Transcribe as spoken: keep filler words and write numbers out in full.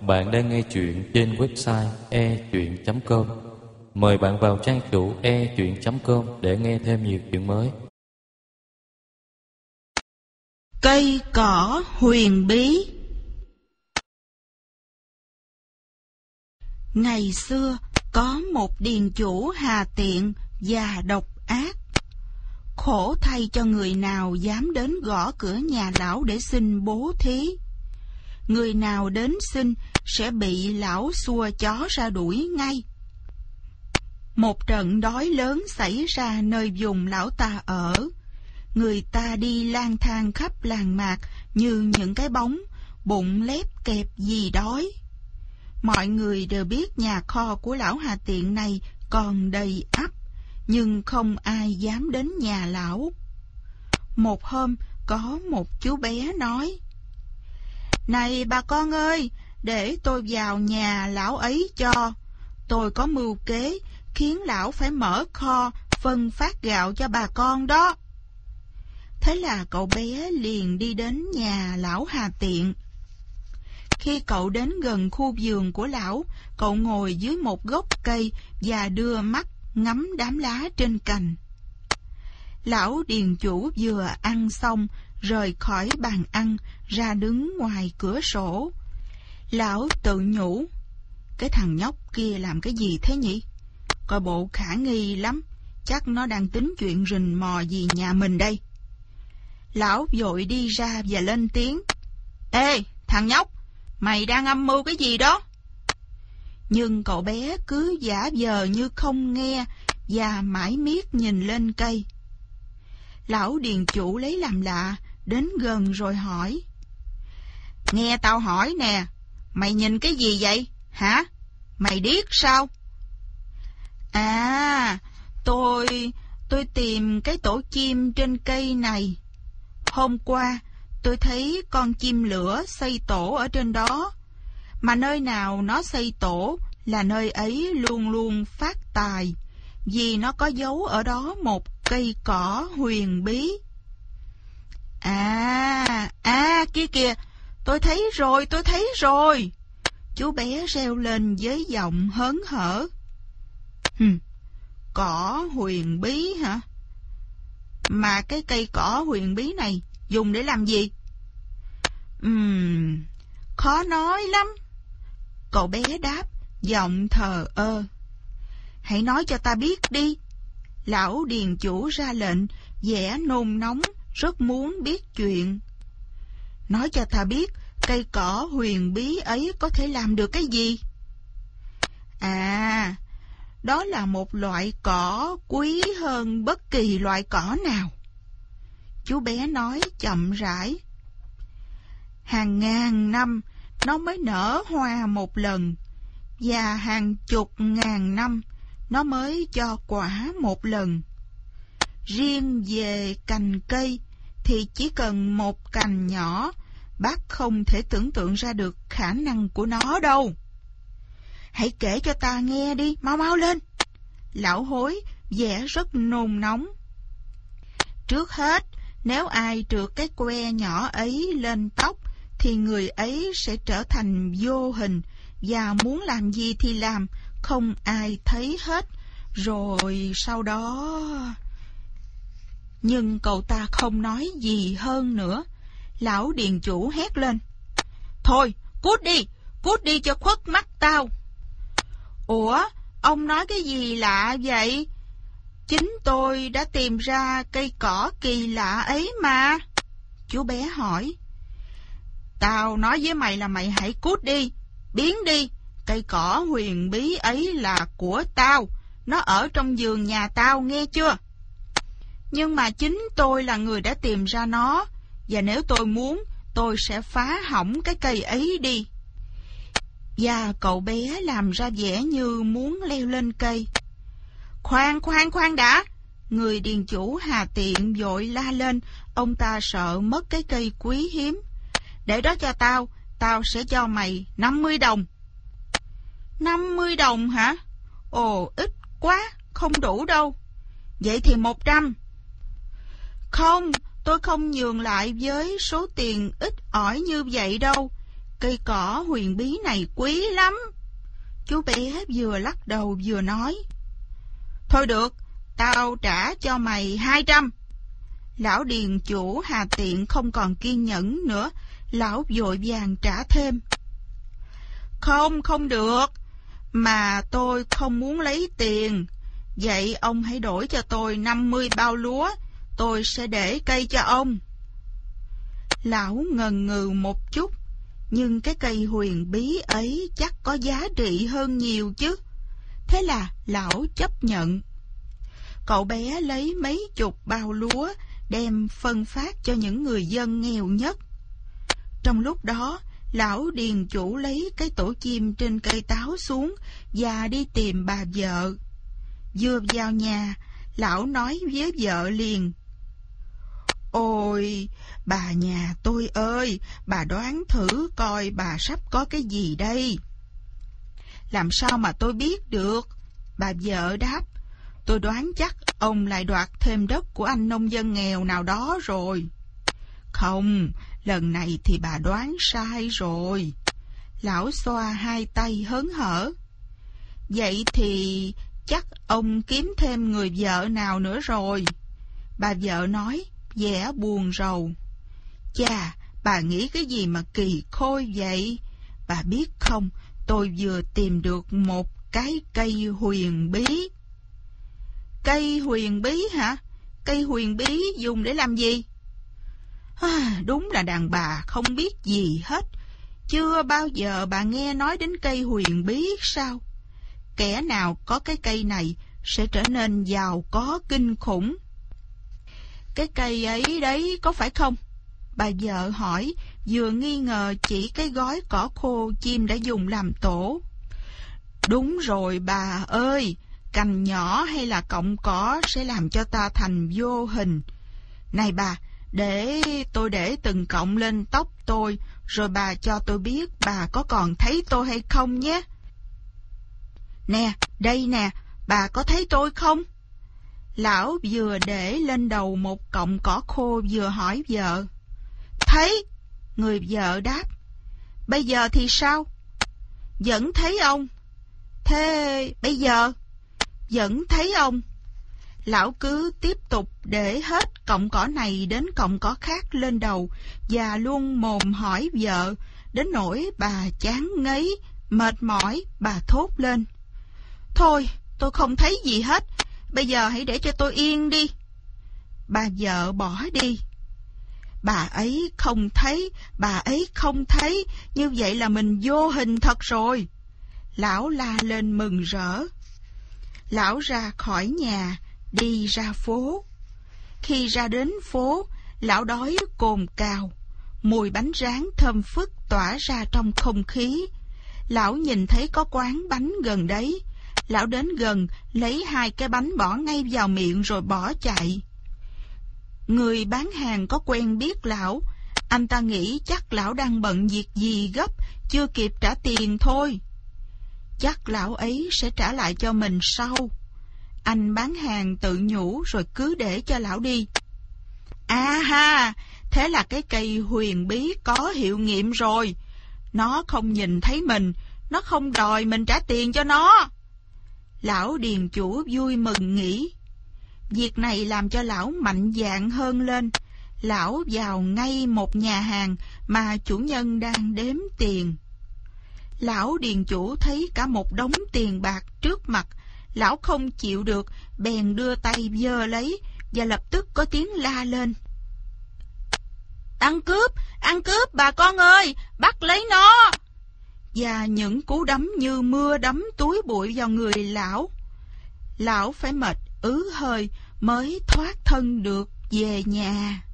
Bạn đang nghe chuyện trên website e chuyện chấm com. Mời bạn vào trang chủ e chuyện chấm com để nghe thêm nhiều chuyện mới. Cây cỏ huyền bí. Ngày xưa có một điền chủ hà tiện và độc ác. Khổ thay cho người nào dám đến gõ cửa nhà lão để xin bố thí. Người nào đến xin sẽ bị lão xua chó ra đuổi ngay. Một trận đói lớn xảy ra nơi vùng lão ta ở. Người ta đi lang thang khắp làng mạc như những cái bóng, bụng lép kẹp vì đói. Mọi người đều biết nhà kho của lão hà tiện này còn đầy ắp, nhưng không ai dám đến nhà lão. Một hôm, có một chú bé nói: "Này bà con ơi, để tôi vào nhà lão ấy cho. Tôi có mưu kế khiến lão phải mở kho phân phát gạo cho bà con đó." Thế là cậu bé liền đi đến nhà lão hà tiện. Khi cậu đến gần khu vườn của lão, cậu ngồi dưới một gốc cây và đưa mắt ngắm đám lá trên cành. Lão điền chủ vừa ăn xong, rời khỏi bàn ăn, ra đứng ngoài cửa sổ. Lão tự nhủ: "Cái thằng nhóc kia làm cái gì thế nhỉ? Coi bộ khả nghi lắm, chắc nó đang tính chuyện rình mò gì nhà mình đây." Lão vội đi ra và lên tiếng: "Ê, thằng nhóc, mày đang âm mưu cái gì đó?" Nhưng cậu bé cứ giả vờ như không nghe và mãi miết nhìn lên cây. Lão điền chủ lấy làm lạ, đến gần rồi hỏi: "Nghe tao hỏi nè, mày nhìn cái gì vậy, hả? Mày điếc sao?" "À, tôi... tôi tìm cái tổ chim trên cây này. Hôm qua, tôi thấy con chim lửa xây tổ ở trên đó. Mà nơi nào nó xây tổ là nơi ấy luôn luôn phát tài, vì nó có giấu ở đó một cây cỏ huyền bí." À, à, kia kìa, tôi thấy rồi, tôi thấy rồi. Chú bé reo lên với giọng hớn hở. Hừm, cỏ huyền bí hả? Mà cái cây cỏ huyền bí này dùng để làm gì? Ừm, khó nói lắm. Cậu bé đáp, giọng thờ ơ. "Hãy nói cho ta biết đi." Lão điền chủ ra lệnh, vẻ nôn nóng, rất muốn biết chuyện. "Nói cho ta biết, cây cỏ huyền bí ấy có thể làm được cái gì?" "À, đó là một loại cỏ quý hơn bất kỳ loại cỏ nào." Chú bé nói chậm rãi. "Hàng ngàn năm nó mới nở hoa một lần, và hàng chục ngàn năm nó mới cho quả một lần. Riêng về cành cây thì chỉ cần một cành nhỏ, bác không thể tưởng tượng ra được khả năng của nó đâu." "Hãy kể cho ta nghe đi, mau mau lên." Lão hối, vẻ rất nôn nóng. "Trước hết, nếu ai trượt cái que nhỏ ấy lên tóc, thì người ấy sẽ trở thành vô hình, và muốn làm gì thì làm, không ai thấy hết. Rồi sau đó..." Nhưng cậu ta không nói gì hơn nữa. Lão điền chủ hét lên: "Thôi, cút đi, cút đi cho khuất mắt tao." "Ủa, ông nói cái gì lạ vậy? Chính tôi đã tìm ra cây cỏ kỳ lạ ấy mà." Chú bé hỏi. "Tao nói với mày là mày hãy cút đi, biến đi. Cây cỏ huyền bí ấy là của tao, nó ở trong vườn nhà tao, nghe chưa?" "Nhưng mà chính tôi là người đã tìm ra nó, và nếu tôi muốn, tôi sẽ phá hỏng cái cây ấy đi." Và cậu bé làm ra vẻ như muốn leo lên cây. Khoan, khoan, khoan đã!" Người điền chủ hà tiện vội la lên, ông ta sợ mất cái cây quý hiếm. "Để đó cho tao, tao sẽ cho mày năm mươi đồng. Năm mươi đồng hả? Ồ, ít quá, không đủ đâu. Vậy thì một trăm. Không, tôi không nhường lại với số tiền ít ỏi như vậy đâu. cây cỏ huyền bí này quý lắm. Chú bé vừa lắc đầu vừa nói. Thôi được, tao trả cho mày hai trăm. Lão điền chủ hà tiện không còn kiên nhẫn nữa, lão vội vàng trả thêm. Không, không được, mà tôi không muốn lấy tiền. Vậy ông hãy đổi cho tôi năm mươi bao lúa, tôi sẽ để cây cho ông. Lão ngần ngừ một chút, nhưng cái cây huyền bí ấy chắc có giá trị hơn nhiều chứ. Thế là lão chấp nhận. Cậu bé lấy mấy chục bao lúa, đem phân phát cho những người dân nghèo nhất. Trong lúc đó, lão điền chủ lấy cái tổ chim trên cây táo xuống và đi tìm bà vợ. Vừa vào nhà, lão nói với vợ liền. Ôi, bà nhà tôi ơi, bà đoán thử coi bà sắp có cái gì đây. Làm sao mà tôi biết được? Bà vợ đáp. Tôi đoán chắc ông lại đoạt thêm đất của anh nông dân nghèo nào đó rồi. Không, lần này thì bà đoán sai rồi. Lão xoa hai tay hớn hở. Vậy thì chắc ông kiếm thêm người vợ nào nữa rồi. Bà vợ nói, vẻ buồn rầu. Chà, bà nghĩ cái gì mà kỳ khôi vậy? Bà biết không, tôi vừa tìm được một cái cây huyền bí. Cây huyền bí hả? Cây huyền bí dùng để làm gì? À, đúng là đàn bà không biết gì hết. Chưa bao giờ bà nghe nói đến cây huyền bí sao? Kẻ nào có cái cây này sẽ trở nên giàu có kinh khủng. Cái cây ấy đấy có phải không? Bà vợ hỏi, vừa nghi ngờ chỉ cái gói cỏ khô chim đã dùng làm tổ. Đúng rồi bà ơi, cành nhỏ hay là cọng cỏ sẽ làm cho ta thành vô hình. Này bà, để tôi để từng cọng lên tóc tôi, rồi bà cho tôi biết bà có còn thấy tôi hay không nhé. Nè, đây nè, bà có thấy tôi không? Lão vừa để lên đầu một cọng cỏ khô vừa hỏi vợ. Thấy, người vợ đáp. Bây giờ thì sao? Vẫn thấy ông. Thế bây giờ? Vẫn thấy ông. Lão cứ tiếp tục để hết cọng cỏ này đến cọng cỏ khác lên đầu và luôn mồm hỏi vợ, đến nỗi bà chán ngấy, mệt mỏi, bà thốt lên. Thôi, tôi không thấy gì hết, bây giờ hãy để cho tôi yên đi. Bà vợ bỏ đi. Bà ấy không thấy, bà ấy không thấy, như vậy là mình vô hình thật rồi. Lão la lên mừng rỡ. Lão ra khỏi nhà, đi ra phố. Khi ra đến phố, lão đói cồn cào. Mùi bánh rán thơm phức tỏa ra trong không khí. Lão nhìn thấy có quán bánh gần đấy. Lão đến gần, lấy hai cái bánh bỏ ngay vào miệng rồi bỏ chạy. Người bán hàng có quen biết lão. Anh ta nghĩ chắc lão đang bận việc gì gấp, chưa kịp trả tiền thôi. Chắc lão ấy sẽ trả lại cho mình sau. Anh bán hàng tự nhủ rồi cứ để cho lão đi. À ha, thế là cái cây huyền bí có hiệu nghiệm rồi. Nó không nhìn thấy mình, nó không đòi mình trả tiền cho nó. Lão điền chủ vui mừng nghĩ. Việc này làm cho lão mạnh dạn hơn lên. Lão vào ngay một nhà hàng mà chủ nhân đang đếm tiền. Lão điền chủ thấy cả một đống tiền bạc trước mặt. Lão không chịu được, bèn đưa tay giơ lấy và lập tức có tiếng la lên. Ăn cướp, ăn cướp bà con ơi, bắt lấy nó. Và những cú đấm như mưa đấm túi bụi vào người lão. Lão phải mệt ứ hơi mới thoát thân được về nhà.